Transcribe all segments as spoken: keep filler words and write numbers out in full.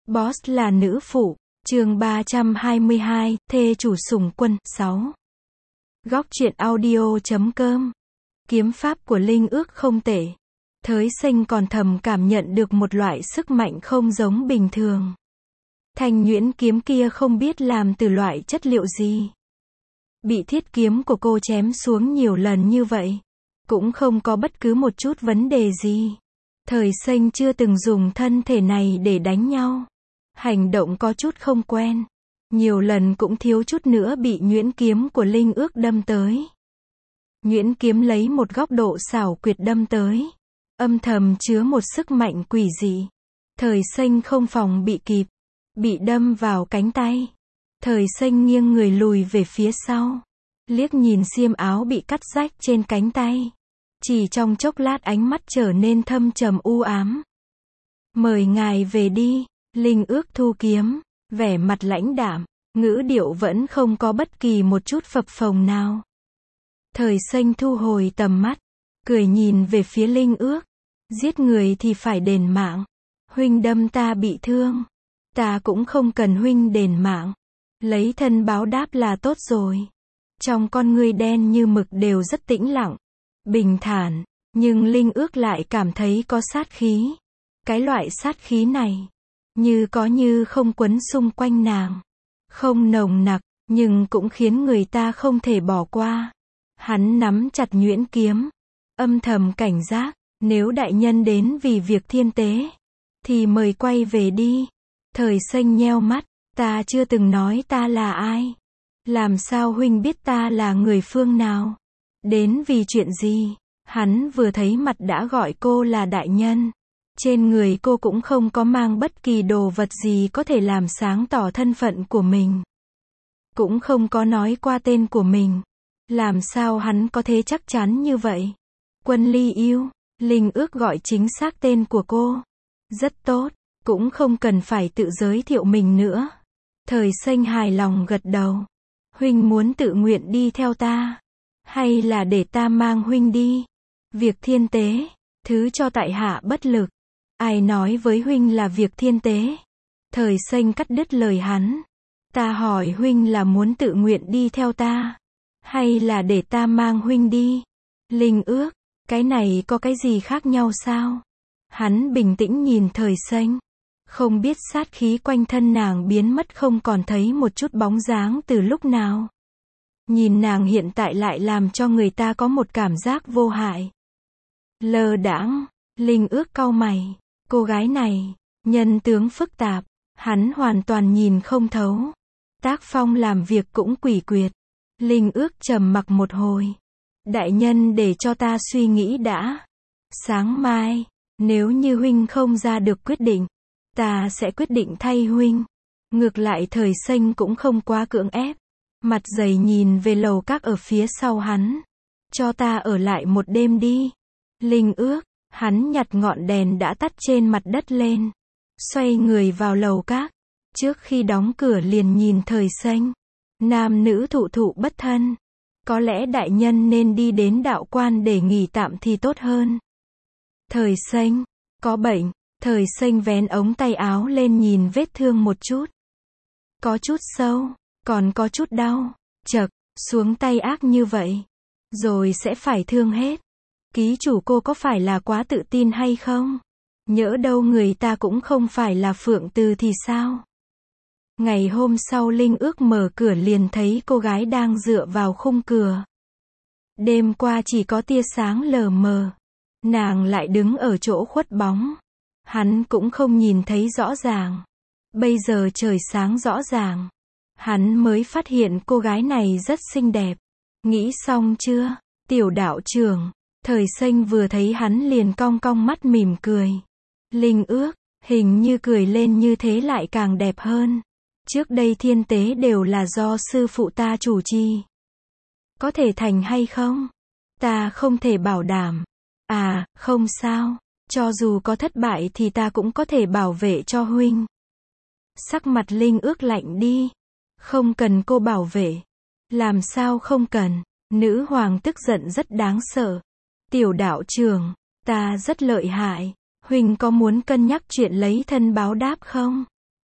Boss là nữ phụ. Chương ba trăm hai mươi hai, thê chủ sủng quân. sáu. Góc truyện audio chấm com. Kiếm pháp của Linh Ước không tệ. Thới Sinh còn thầm cảm nhận được một loại sức mạnh không giống bình thường. Thanh nhuyễn kiếm kia không biết làm từ loại chất liệu gì. Bị thiết kiếm của cô chém xuống nhiều lần như vậy, cũng không có bất cứ một chút vấn đề gì. Thời Sinh chưa từng dùng thân thể này để đánh nhau. Hành động có chút không quen. Nhiều lần cũng thiếu chút nữa bị nhuyễn kiếm của Linh Ước đâm tới. Nhuyễn kiếm lấy một góc độ xảo quyệt đâm tới. Âm thầm chứa một sức mạnh quỷ dị. Thời Sinh không phòng bị kịp. Bị đâm vào cánh tay. Thời Sinh nghiêng người lùi về phía sau. Liếc nhìn xiêm áo bị cắt rách trên cánh tay. Chỉ trong chốc lát ánh mắt trở nên thâm trầm u ám. Mời ngài về đi. Linh Ước thu kiếm, vẻ mặt lãnh đạm, ngữ điệu vẫn không có bất kỳ một chút phập phồng nào. Thời Sinh thu hồi tầm mắt, cười nhìn về phía Linh Ước. Giết người thì phải đền mạng. Huynh đâm ta bị thương. Ta cũng không cần huynh đền mạng. Lấy thân báo đáp là tốt rồi. Trong con ngươi đen như mực đều rất tĩnh lặng, bình thản, nhưng Linh Ước lại cảm thấy có sát khí. Cái loại sát khí này, như có như không quấn xung quanh nàng. Không nồng nặc, nhưng cũng khiến người ta không thể bỏ qua. Hắn nắm chặt nhuyễn kiếm, âm thầm cảnh giác, nếu đại nhân đến vì việc thiên tế, thì mời quay về đi. Thời Sinh nheo mắt, ta chưa từng nói ta là ai. Làm sao huynh biết ta là người phương nào? Đến vì chuyện gì? Hắn vừa thấy mặt đã gọi cô là đại nhân. Trên người cô cũng không có mang bất kỳ đồ vật gì có thể làm sáng tỏ thân phận của mình. Cũng không có nói qua tên của mình. Làm sao hắn có thể chắc chắn như vậy? Quân Ly Yêu, Linh Ước gọi chính xác tên của cô. Rất tốt, cũng không cần phải tự giới thiệu mình nữa. Thời Sinh hài lòng gật đầu. Huynh muốn tự nguyện đi theo ta, hay là để ta mang huynh đi? Việc thiên tế, thứ cho tại hạ bất lực. Ai nói với huynh là việc thiên tế? Thời Sinh cắt đứt lời hắn. Ta hỏi huynh là muốn tự nguyện đi theo ta, hay là để ta mang huynh đi? Linh Ước, cái này có cái gì khác nhau sao? Hắn bình tĩnh nhìn Thời Sinh. Không biết sát khí quanh thân nàng biến mất không còn thấy một chút bóng dáng từ lúc nào. Nhìn nàng hiện tại lại làm cho người ta có một cảm giác vô hại. Lơ đãng, Linh Ước cau mày. Cô gái này, nhân tướng phức tạp, hắn hoàn toàn nhìn không thấu. Tác phong làm việc cũng quỷ quyệt. Linh Ước trầm mặc một hồi. Đại nhân để cho ta suy nghĩ đã. Sáng mai, nếu như huynh không ra được quyết định, ta sẽ quyết định thay huynh. Ngược lại Thời Sinh cũng không quá cưỡng ép. Mặt dày nhìn về lầu các ở phía sau hắn. Cho ta ở lại một đêm đi. Linh Ước, hắn nhặt ngọn đèn đã tắt trên mặt đất lên. Xoay người vào lầu các. Trước khi đóng cửa liền nhìn Thời Sinh. Nam nữ thụ thụ bất thân. Có lẽ đại nhân nên đi đến đạo quan để nghỉ tạm thì tốt hơn. Thời Sinh, có bệnh. Thời Sinh vén ống tay áo lên nhìn vết thương một chút. Có chút sâu, còn có chút đau. Chậc, xuống tay ác như vậy, rồi sẽ phải thương hết. Ký chủ cô có phải là quá tự tin hay không? Nhỡ đâu người ta cũng không phải là Phượng Từ thì sao? Ngày hôm sau Linh Ước mở cửa liền thấy cô gái đang dựa vào khung cửa. Đêm qua chỉ có tia sáng lờ mờ. Nàng lại đứng ở chỗ khuất bóng. Hắn cũng không nhìn thấy rõ ràng. Bây giờ trời sáng rõ ràng. Hắn mới phát hiện cô gái này rất xinh đẹp. Nghĩ xong chưa, tiểu đạo trưởng? Thời Sinh vừa thấy hắn liền cong cong mắt mỉm cười. Linh Ước, hình như cười lên như thế lại càng đẹp hơn. Trước đây thiên tế đều là do sư phụ ta chủ trì. Có thể thành hay không? Ta không thể bảo đảm. À, không sao. Cho dù có thất bại thì ta cũng có thể bảo vệ cho huynh. Sắc mặt Linh Ước lạnh đi. Không cần cô bảo vệ. Làm sao không cần? Nữ hoàng tức giận rất đáng sợ. Tiểu đạo trưởng, ta rất lợi hại. Huynh có muốn cân nhắc chuyện lấy thân báo đáp không?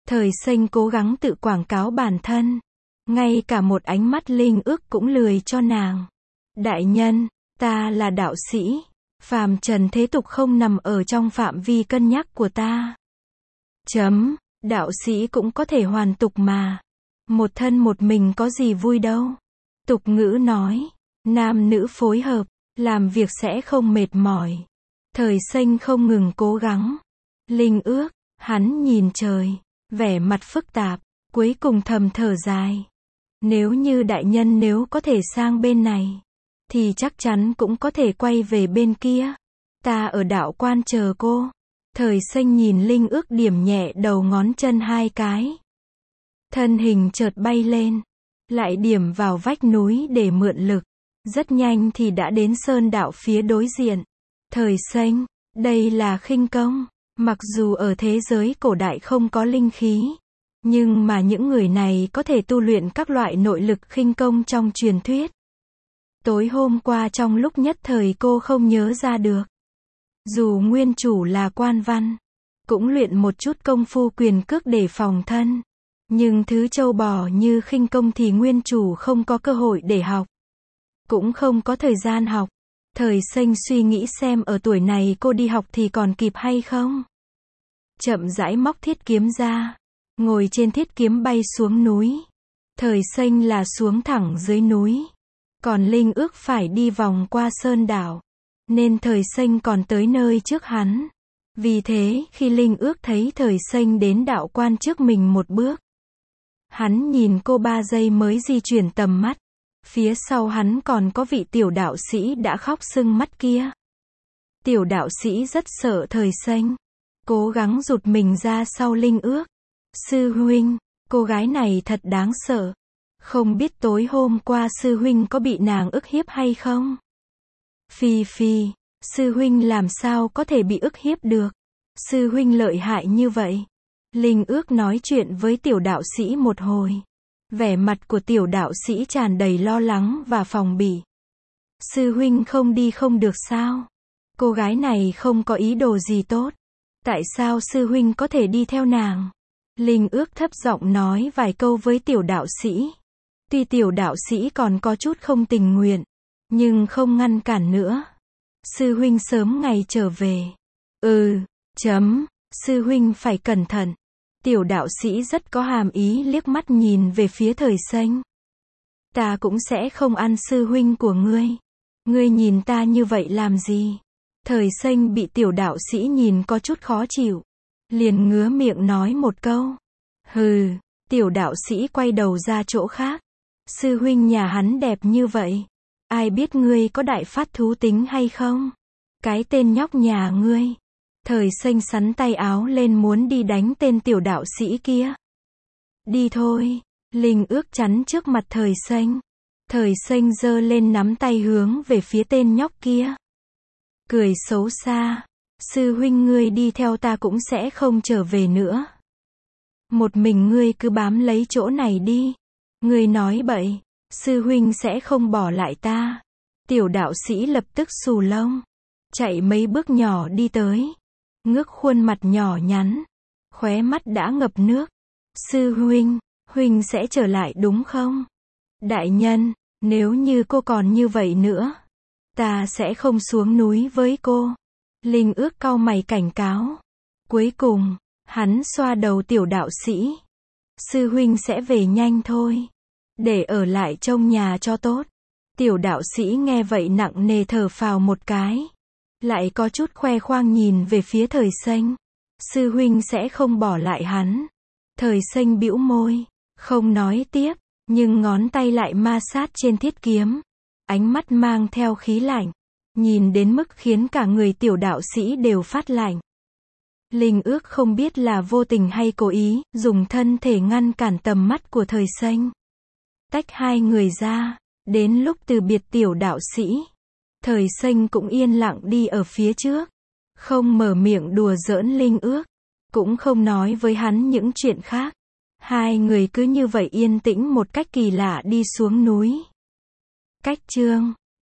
Thời Xanh cố gắng tự quảng cáo bản thân. Ngay cả một ánh mắt Linh Ước cũng lười cho nàng. Đại nhân, ta là đạo sĩ. Phàm trần thế tục không nằm ở trong phạm vi cân nhắc của ta. Chấm, đạo sĩ cũng có thể hoàn tục mà. Một thân một mình có gì vui đâu. Tục ngữ nói, nam nữ phối hợp, làm việc sẽ không mệt mỏi. Thời Xanh không ngừng cố gắng. Linh Ước, hắn nhìn trời, vẻ mặt phức tạp, cuối cùng thầm thở dài. Nếu như đại nhân nếu có thể sang bên này, thì chắc chắn cũng có thể quay về bên kia. Ta ở đạo quan chờ cô. Thời Xanh nhìn Linh Ước điểm nhẹ đầu ngón chân hai cái. Thân hình chợt bay lên, lại điểm vào vách núi để mượn lực. Rất nhanh thì đã đến sơn đạo phía đối diện. Thời Xanh, đây là khinh công. Mặc dù ở thế giới cổ đại không có linh khí, nhưng mà những người này có thể tu luyện các loại nội lực khinh công trong truyền thuyết. Tối hôm qua trong lúc nhất thời cô không nhớ ra được. Dù nguyên chủ là quan văn, cũng luyện một chút công phu quyền cước để phòng thân. Nhưng thứ trâu bò như khinh công thì nguyên chủ không có cơ hội để học. Cũng không có thời gian học. Thời Xanh suy nghĩ xem ở tuổi này cô đi học thì còn kịp hay không. Chậm rãi móc thiết kiếm ra. Ngồi trên thiết kiếm bay xuống núi. Thời Xanh là xuống thẳng dưới núi. Còn Linh Ước phải đi vòng qua sơn đảo. Nên Thời Xanh còn tới nơi trước hắn. Vì thế, khi Linh Ước thấy Thời Xanh đến đạo quan trước mình một bước, hắn nhìn cô ba giây mới di chuyển tầm mắt. Phía sau hắn còn có vị tiểu đạo sĩ đã khóc sưng mắt kia. Tiểu đạo sĩ rất sợ Thời Xanh. Cố gắng rụt mình ra sau Linh Ước. Sư huynh, cô gái này thật đáng sợ. Không biết tối hôm qua sư huynh có bị nàng ức hiếp hay không? Phi phi, sư huynh làm sao có thể bị ức hiếp được? Sư huynh lợi hại như vậy. Linh Ước nói chuyện với tiểu đạo sĩ một hồi. Vẻ mặt của tiểu đạo sĩ tràn đầy lo lắng và phòng bị. Sư huynh không đi không được sao? Cô gái này không có ý đồ gì tốt. Tại sao sư huynh có thể đi theo nàng? Linh Ước thấp giọng nói vài câu với tiểu đạo sĩ. Tuy tiểu đạo sĩ còn có chút không tình nguyện, nhưng không ngăn cản nữa. Sư huynh sớm ngày trở về. Ừ, chấm, sư huynh phải cẩn thận. Tiểu đạo sĩ rất có hàm ý liếc mắt nhìn về phía Thời Xanh. Ta cũng sẽ không ăn sư huynh của ngươi. Ngươi nhìn ta như vậy làm gì? Thời Xanh bị tiểu đạo sĩ nhìn có chút khó chịu. Liền ngứa miệng nói một câu. Hừ, tiểu đạo sĩ quay đầu ra chỗ khác. Sư huynh nhà hắn đẹp như vậy. Ai biết ngươi có đại phát thú tính hay không? Cái tên nhóc nhà ngươi. Thời Xanh sắn tay áo lên muốn đi đánh tên tiểu đạo sĩ kia. Đi thôi. Linh Ước chắn trước mặt Thời Xanh. Thời Xanh giơ lên nắm tay hướng về phía tên nhóc kia. Cười xấu xa. Sư huynh ngươi đi theo ta cũng sẽ không trở về nữa. Một mình ngươi cứ bám lấy chỗ này đi. Ngươi nói bậy. Sư huynh sẽ không bỏ lại ta. Tiểu đạo sĩ lập tức xù lông. Chạy mấy bước nhỏ đi tới. Ngước khuôn mặt nhỏ nhắn. Khóe mắt đã ngập nước. Sư huynh, huynh sẽ trở lại đúng không? Đại nhân, nếu như cô còn như vậy nữa, ta sẽ không xuống núi với cô. Linh Ước cau mày cảnh cáo. Cuối cùng, hắn xoa đầu tiểu đạo sĩ. Sư huynh sẽ về nhanh thôi. Để ở lại trong nhà cho tốt. Tiểu đạo sĩ nghe vậy nặng nề thở phào một cái. Lại có chút khoe khoang nhìn về phía Thời Xanh. Sư huynh sẽ không bỏ lại hắn. Thời Xanh bĩu môi. Không nói tiếp. Nhưng ngón tay lại ma sát trên thiết kiếm. Ánh mắt mang theo khí lạnh. Nhìn đến mức khiến cả người tiểu đạo sĩ đều phát lạnh. Linh Ước không biết là vô tình hay cố ý, dùng thân thể ngăn cản tầm mắt của Thời Xanh. Tách hai người ra. Đến lúc từ biệt tiểu đạo sĩ, Thời Xanh cũng yên lặng đi ở phía trước. Không mở miệng đùa giỡn Linh Ước. Cũng không nói với hắn những chuyện khác. Hai người cứ như vậy yên tĩnh một cách kỳ lạ đi xuống núi. Cách chương